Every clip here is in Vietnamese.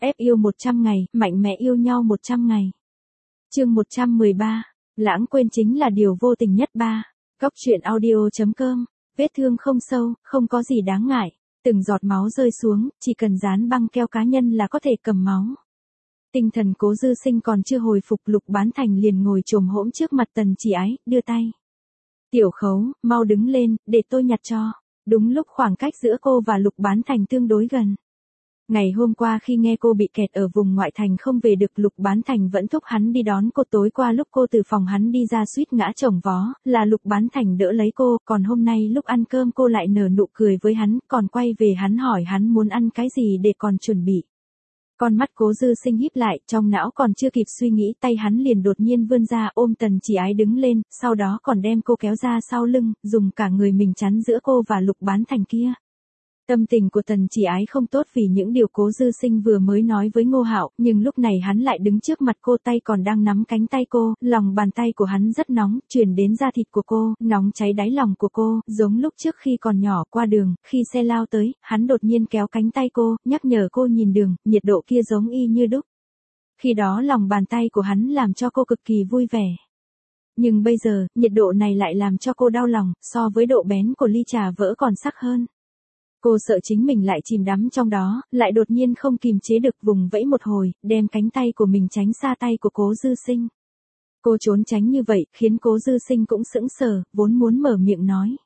Ép yêu 100 ngày, mạnh mẽ yêu nhau 100 ngày. Chương 113. Lãng quên chính là điều vô tình nhất ba. Góc truyện audio.com. Vết thương không sâu, không có gì đáng ngại. Từng giọt máu rơi xuống, chỉ cần dán băng keo cá nhân là có thể cầm máu. Tinh thần Cố Dư Sinh còn chưa hồi phục, Lục Bán Thành liền ngồi chồm hổm trước mặt Tần Chỉ Ái, đưa tay. Tiểu Khấu, mau đứng lên, để tôi nhặt cho. Đúng lúc khoảng cách giữa cô và Lục Bán Thành tương đối gần. Ngày hôm qua khi nghe cô bị kẹt ở vùng ngoại thành không về được, Lục Bán Thành vẫn thúc hắn đi đón cô. Tối qua lúc cô từ phòng hắn đi ra suýt ngã chồng vó, là Lục Bán Thành đỡ lấy cô, còn hôm nay lúc ăn cơm cô lại nở nụ cười với hắn, còn quay về hắn hỏi hắn muốn ăn cái gì để còn chuẩn bị. Con mắt Cố Dư Sinh híp lại, trong não còn chưa kịp suy nghĩ, tay hắn liền đột nhiên vươn ra ôm Tần Chỉ Ái đứng lên, sau đó còn đem cô kéo ra sau lưng, dùng cả người mình chắn giữa cô và Lục Bán Thành kia. Tâm tình của Tần Chỉ Ái không tốt vì những điều Cố Dư Sinh vừa mới nói với Ngô Hạo, nhưng lúc này hắn lại đứng trước mặt cô, tay còn đang nắm cánh tay cô, lòng bàn tay của hắn rất nóng, truyền đến da thịt của cô, nóng cháy đáy lòng của cô, giống lúc trước khi còn nhỏ qua đường, khi xe lao tới, hắn đột nhiên kéo cánh tay cô, nhắc nhở cô nhìn đường, nhiệt độ kia giống y như đúc. Khi đó lòng bàn tay của hắn làm cho cô cực kỳ vui vẻ. Nhưng bây giờ, nhiệt độ này lại làm cho cô đau lòng, so với độ bén của ly trà vỡ còn sắc hơn. Cô sợ chính mình lại chìm đắm trong đó, lại đột nhiên không kìm chế được vùng vẫy một hồi, đem cánh tay của mình tránh xa tay của Cố Dư Sinh. Cô trốn tránh như vậy, khiến Cố Dư Sinh cũng sững sờ, vốn muốn mở miệng nói.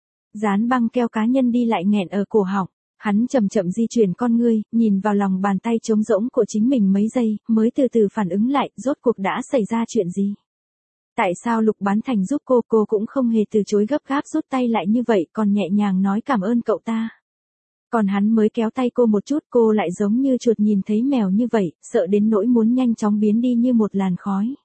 Dán băng keo cá nhân đi lại nghẹn ở cổ họng, hắn chậm chậm di chuyển con ngươi, nhìn vào lòng bàn tay trống rỗng của chính mình mấy giây, mới từ từ phản ứng lại, rốt cuộc đã xảy ra chuyện gì. Tại sao Lục Bán Thành giúp cô cũng không hề từ chối, gấp gáp rút tay lại như vậy, còn nhẹ nhàng nói cảm ơn cậu ta. Còn hắn mới kéo tay cô một chút, cô lại giống như chuột nhìn thấy mèo như vậy, sợ đến nỗi muốn nhanh chóng biến đi như một làn khói.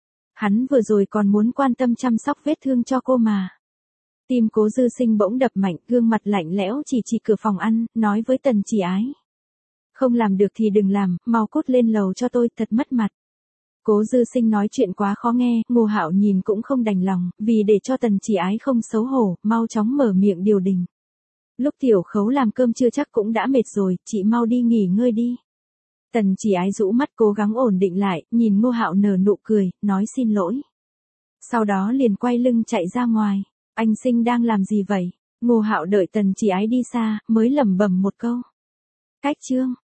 Hắn vừa rồi còn muốn quan tâm chăm sóc vết thương cho cô mà. Tim Cố Dư Sinh bỗng đập mạnh, gương mặt lạnh lẽo chỉ cửa phòng ăn, nói với Tần Chỉ Ái. Không làm được thì đừng làm, mau cút lên lầu cho tôi, thật mất mặt. Cố Dư Sinh nói chuyện quá khó nghe, Ngô Hạo nhìn cũng không đành lòng, vì để cho Tần Chỉ Ái không xấu hổ, mau chóng mở miệng điều đình. Lúc Tiểu Khấu làm cơm trưa chắc cũng đã mệt rồi, chị mau đi nghỉ ngơi đi. Tần Chỉ Ái rũ mắt cố gắng ổn định lại, nhìn Ngô Hạo nở nụ cười, nói xin lỗi. Sau đó liền quay lưng chạy ra ngoài. Anh Sinh đang làm gì vậy? Ngô Hạo đợi Tần Chỉ Ái đi xa, mới lẩm bẩm một câu. Cách chương.